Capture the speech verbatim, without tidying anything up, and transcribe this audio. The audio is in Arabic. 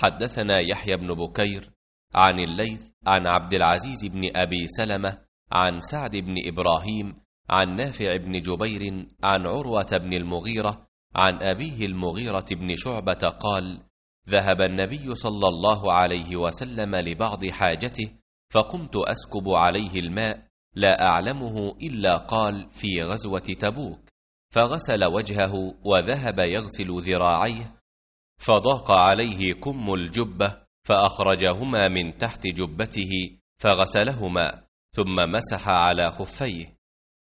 حدثنا يحيى بن بكير عن الليث عن عبد العزيز بن أبي سلمة عن سعد بن إبراهيم عن نافع بن جبير عن عروة بن المغيرة عن أبيه المغيرة بن شعبة قال: ذهب النبي صلى الله عليه وسلم لبعض حاجته، فقمت أسكب عليه الماء لا أعلمه إلا قال في غزوة تبوك، فغسل وجهه وذهب يغسل ذراعيه، فضاق عليه كم الجبة فأخرجهما من تحت جبته فغسلهما، ثم مسح على خفيه.